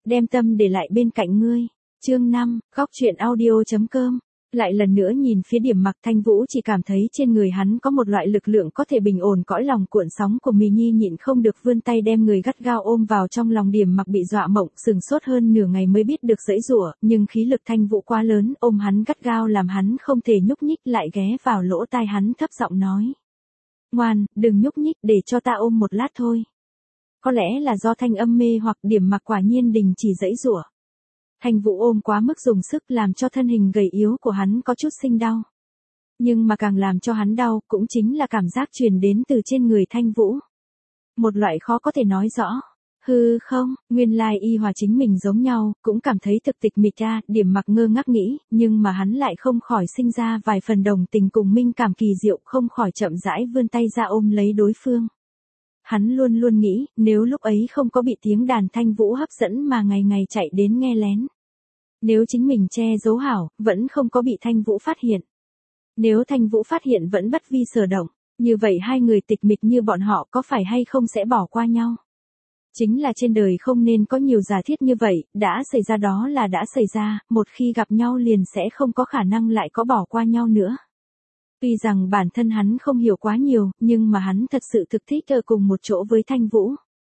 đem tâm để lại bên cạnh ngươi. Chương 5, góc truyện audio.com. Lại lần nữa nhìn phía Điểm Mặc, Thanh Vũ chỉ cảm thấy trên người hắn có một loại lực lượng có thể bình ổn cõi lòng cuộn sóng của Mì Nhi, nhịn không được vươn tay đem người gắt gao ôm vào trong lòng. Điểm Mặc bị dọa mộng, sừng sốt hơn nửa ngày mới biết được giãy giụa, nhưng khí lực Thanh Vũ quá lớn, ôm hắn gắt gao làm hắn không thể nhúc nhích, lại ghé vào lỗ tai hắn thấp giọng nói: "Ngoan, đừng nhúc nhích, để cho ta ôm một lát thôi." Có lẽ là do thanh âm mê hoặc, Điểm Mặc quả nhiên đình chỉ giãy giụa. Thanh Vũ ôm quá mức dùng sức làm cho thân hình gầy yếu của hắn có chút sinh đau. Nhưng mà càng làm cho hắn đau cũng chính là cảm giác truyền đến từ trên người Thanh Vũ. Một loại khó có thể nói rõ. Hư không, nguyên lai y hòa chính mình giống nhau, cũng cảm thấy thực tịch mịch ra. Điểm Mặc ngơ ngác nghĩ, nhưng mà hắn lại không khỏi sinh ra vài phần đồng tình cùng minh cảm kỳ diệu, không khỏi chậm rãi vươn tay ra ôm lấy đối phương. Hắn luôn luôn nghĩ, nếu lúc ấy không có bị tiếng đàn Thanh Vũ hấp dẫn mà ngày ngày chạy đến nghe lén. Nếu chính mình che giấu hảo, vẫn không có bị Thanh Vũ phát hiện. Nếu Thanh Vũ phát hiện vẫn bất vi sở động, như vậy hai người tịch mịch như bọn họ có phải hay không sẽ bỏ qua nhau. Chính là trên đời không nên có nhiều giả thiết như vậy, đã xảy ra đó là đã xảy ra, một khi gặp nhau liền sẽ không có khả năng lại có bỏ qua nhau nữa. Tuy rằng bản thân hắn không hiểu quá nhiều, nhưng mà hắn thật sự thực thích ở cùng một chỗ với Thanh Vũ.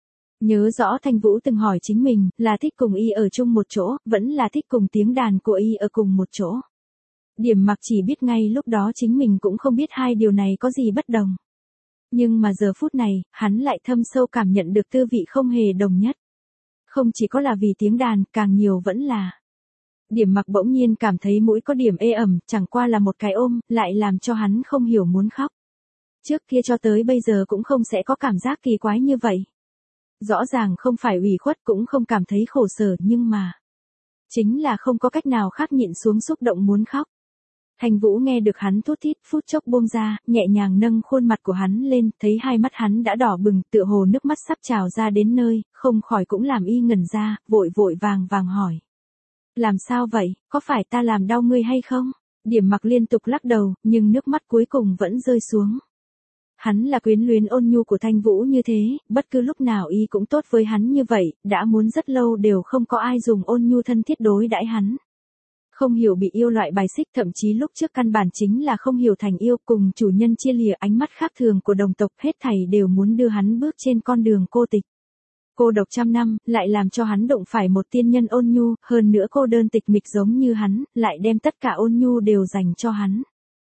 Nhớ rõ Thanh Vũ từng hỏi chính mình, là thích cùng y ở chung một chỗ, vẫn là thích cùng tiếng đàn của y ở cùng một chỗ. Điểm Mặc chỉ biết ngay lúc đó chính mình cũng không biết hai điều này có gì bất đồng. Nhưng mà giờ phút này, hắn lại thâm sâu cảm nhận được tư vị không hề đồng nhất. Không chỉ có là vì tiếng đàn, càng nhiều vẫn là... Điểm Mặc bỗng nhiên cảm thấy mũi có điểm ê ẩm, chẳng qua là một cái ôm, lại làm cho hắn không hiểu muốn khóc. Trước kia cho tới bây giờ cũng không sẽ có cảm giác kỳ quái như vậy. Rõ ràng không phải ủy khuất, cũng không cảm thấy khổ sở, nhưng mà... chính là không có cách nào khác nhịn xuống xúc động muốn khóc. Thanh Vũ nghe được hắn thút thít, phút chốc buông ra, nhẹ nhàng nâng khuôn mặt của hắn lên, thấy hai mắt hắn đã đỏ bừng, tựa hồ nước mắt sắp trào ra đến nơi, không khỏi cũng làm y ngẩn ra, vội vội vàng vàng hỏi: "Làm sao vậy, có phải ta làm đau ngươi hay không?" Điểm Mặc liên tục lắc đầu, nhưng nước mắt cuối cùng vẫn rơi xuống. Hắn là quyến luyến ôn nhu của Thanh Vũ như thế, bất cứ lúc nào y cũng tốt với hắn như vậy, đã muốn rất lâu đều không có ai dùng ôn nhu thân thiết đối đãi hắn. Không hiểu bị yêu loại bài xích, thậm chí lúc trước căn bản chính là không hiểu thành yêu, cùng chủ nhân chia lìa, ánh mắt khác thường của đồng tộc, hết thảy đều muốn đưa hắn bước trên con đường cô tịch. Cô độc trăm năm, lại làm cho hắn đụng phải một tiên nhân ôn nhu, hơn nữa cô đơn tịch mịch giống như hắn, lại đem tất cả ôn nhu đều dành cho hắn.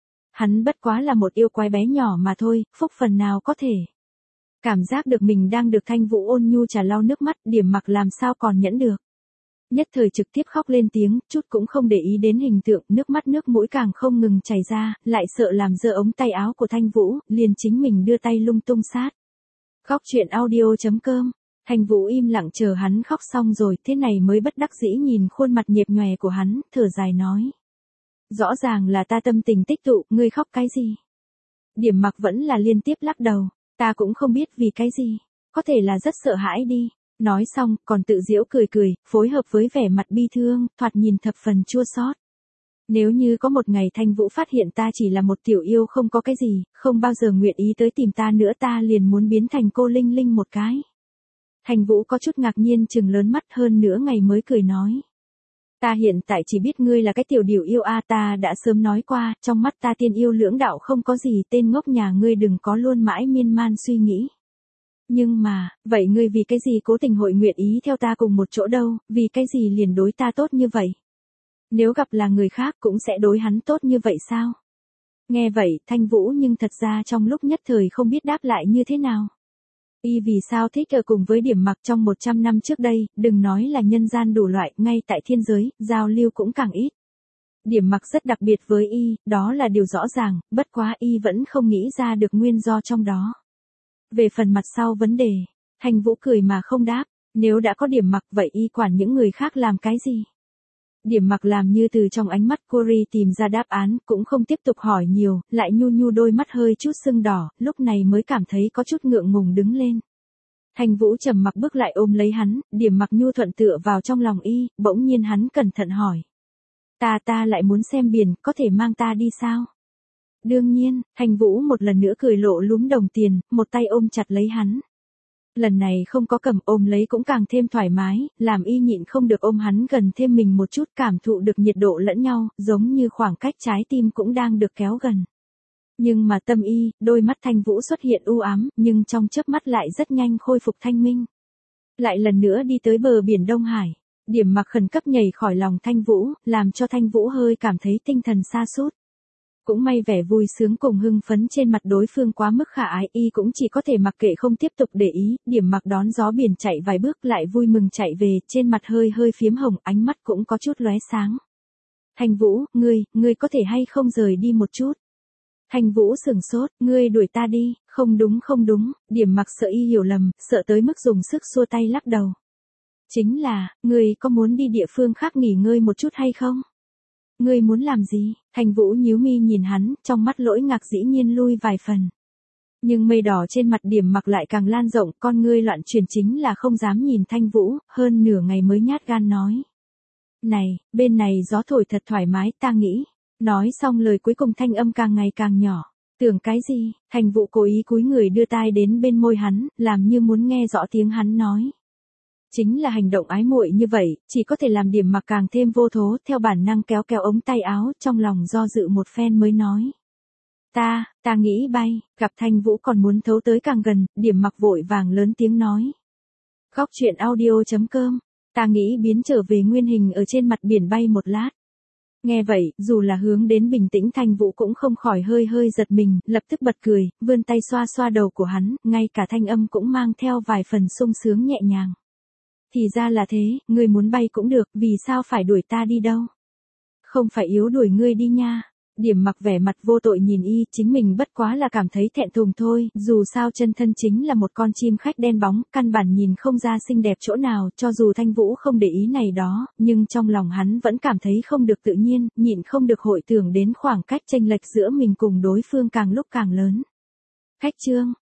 Hắn bất quá là một yêu quái bé nhỏ mà thôi, phúc phần nào có thể. Cảm giác được mình đang được Thanh Vũ ôn nhu trà lau nước mắt, Điểm Mặc làm sao còn nhẫn được. Nhất thời trực tiếp khóc lên tiếng, chút cũng không để ý đến hình tượng, nước mắt nước mũi càng không ngừng chảy ra, lại sợ làm dơ ống tay áo của Thanh Vũ, liền chính mình đưa tay lung tung sát. Góc truyện audio.com. Thanh Vũ im lặng chờ hắn khóc xong rồi, thế này mới bất đắc dĩ nhìn khuôn mặt nhẹp nhòe của hắn, thở dài nói: "Rõ ràng là ta tâm tình tích tụ, ngươi khóc cái gì?" Điểm Mặc vẫn là liên tiếp lắc đầu: "Ta cũng không biết vì cái gì, có thể là rất sợ hãi đi." Nói xong, còn tự giễu cười cười, phối hợp với vẻ mặt bi thương, thoạt nhìn thập phần chua xót. Nếu như có một ngày Thanh Vũ phát hiện ta chỉ là một tiểu yêu không có cái gì, không bao giờ nguyện ý tới tìm ta nữa, ta liền muốn biến thành cô Linh Linh một cái. Thanh Vũ có chút ngạc nhiên trừng lớn mắt, hơn nửa ngày mới cười nói: "Ta hiện tại chỉ biết ngươi là cái tiểu điều yêu a, ta đã sớm nói qua, trong mắt ta tiên yêu lưỡng đạo không có gì, tên ngốc nhà ngươi đừng có luôn mãi miên man suy nghĩ. Nhưng mà, vậy ngươi vì cái gì cố tình hội nguyện ý theo ta cùng một chỗ đâu, vì cái gì liền đối ta tốt như vậy? Nếu gặp là người khác cũng sẽ đối hắn tốt như vậy sao?" Nghe vậy, Thanh Vũ nhưng thật ra trong lúc nhất thời không biết đáp lại như thế nào. Y vì sao thích ở cùng với Điểm Mặc trong 100 năm trước đây, đừng nói là nhân gian đủ loại, ngay tại thiên giới, giao lưu cũng càng ít. Điểm Mặc rất đặc biệt với y, đó là điều rõ ràng, bất quá y vẫn không nghĩ ra được nguyên do trong đó. Về phần mặt sau vấn đề, Thanh Vũ cười mà không đáp, nếu đã có Điểm Mặc vậy y quản những người khác làm cái gì? Điểm Mặc làm như từ trong ánh mắt Cory tìm ra đáp án, cũng không tiếp tục hỏi nhiều, lại nhu nhu đôi mắt hơi chút sưng đỏ, lúc này mới cảm thấy có chút ngượng ngùng đứng lên. Thanh Vũ trầm mặc bước lại ôm lấy hắn, Điểm Mặc nhu thuận tựa vào trong lòng y, bỗng nhiên hắn cẩn thận hỏi: Ta lại muốn xem biển, có thể mang ta đi sao?" "Đương nhiên." Thanh Vũ một lần nữa cười lộ lúm đồng tiền, một tay ôm chặt lấy hắn. Lần này không có cầm ôm lấy cũng càng thêm thoải mái, làm y nhịn không được ôm hắn gần thêm mình một chút, cảm thụ được nhiệt độ lẫn nhau, giống như khoảng cách trái tim cũng đang được kéo gần. Nhưng mà tâm y, đôi mắt Thanh Vũ xuất hiện u ám, nhưng trong chớp mắt lại rất nhanh khôi phục thanh minh. Lại lần nữa đi tới bờ biển Đông Hải. Điểm mặc khẩn cấp nhảy khỏi lòng Thanh Vũ, làm cho Thanh Vũ hơi cảm thấy tinh thần sa sút. Cũng may vẻ vui sướng cùng hưng phấn trên mặt đối phương quá mức khả ái, y cũng chỉ có thể mặc kệ không tiếp tục để ý. Điểm mặc đón gió biển chạy vài bước lại vui mừng chạy về, trên mặt hơi hơi phiếm hồng, ánh mắt cũng có chút lóe sáng. Thanh Vũ, ngươi có thể hay không rời đi một chút? Thanh Vũ sửng sốt, ngươi đuổi ta đi, không đúng, Điểm mặc sợ y hiểu lầm, sợ tới mức dùng sức xua tay lắc đầu. Chính là, ngươi có muốn đi địa phương khác nghỉ ngơi một chút hay không? Ngươi muốn làm gì? Thanh Vũ nhíu mi nhìn hắn, trong mắt lỗi ngạc dĩ nhiên lui vài phần. Nhưng mây đỏ trên mặt Điểm mặc lại càng lan rộng, con ngươi loạn chuyển chính là không dám nhìn Thanh Vũ, hơn nửa ngày mới nhát gan nói. Này, bên này gió thổi thật thoải mái, ta nghĩ. Nói xong lời cuối cùng thanh âm càng ngày càng nhỏ. Tưởng cái gì? Thanh Vũ cố ý cúi người đưa tai đến bên môi hắn, làm như muốn nghe rõ tiếng hắn nói. Chính là hành động ái muội như vậy, chỉ có thể làm Điểm mặc càng thêm vô thố, theo bản năng kéo kéo ống tay áo, trong lòng do dự một phen mới nói. Ta nghĩ bay, gặp Thanh Vũ còn muốn thấu tới càng gần, Điểm mặc vội vàng lớn tiếng nói. Góc truyện audio.com, ta nghĩ biến trở về nguyên hình ở trên mặt biển bay một lát. Nghe vậy, dù là hướng đến bình tĩnh Thanh Vũ cũng không khỏi hơi hơi giật mình, lập tức bật cười, vươn tay xoa xoa đầu của hắn, ngay cả thanh âm cũng mang theo vài phần sung sướng nhẹ nhàng. Thì ra là thế, ngươi muốn bay cũng được, vì sao phải đuổi ta đi đâu? Không phải yếu đuổi ngươi đi nha. Điểm mặc vẻ mặt vô tội nhìn y, chính mình bất quá là cảm thấy thẹn thùng thôi, dù sao chân thân chính là một con chim khách đen bóng, căn bản nhìn không ra xinh đẹp chỗ nào, cho dù Thanh Vũ không để ý này đó, nhưng trong lòng hắn vẫn cảm thấy không được tự nhiên, nhịn không được hội tưởng đến khoảng cách chênh lệch giữa mình cùng đối phương càng lúc càng lớn. Khách trương,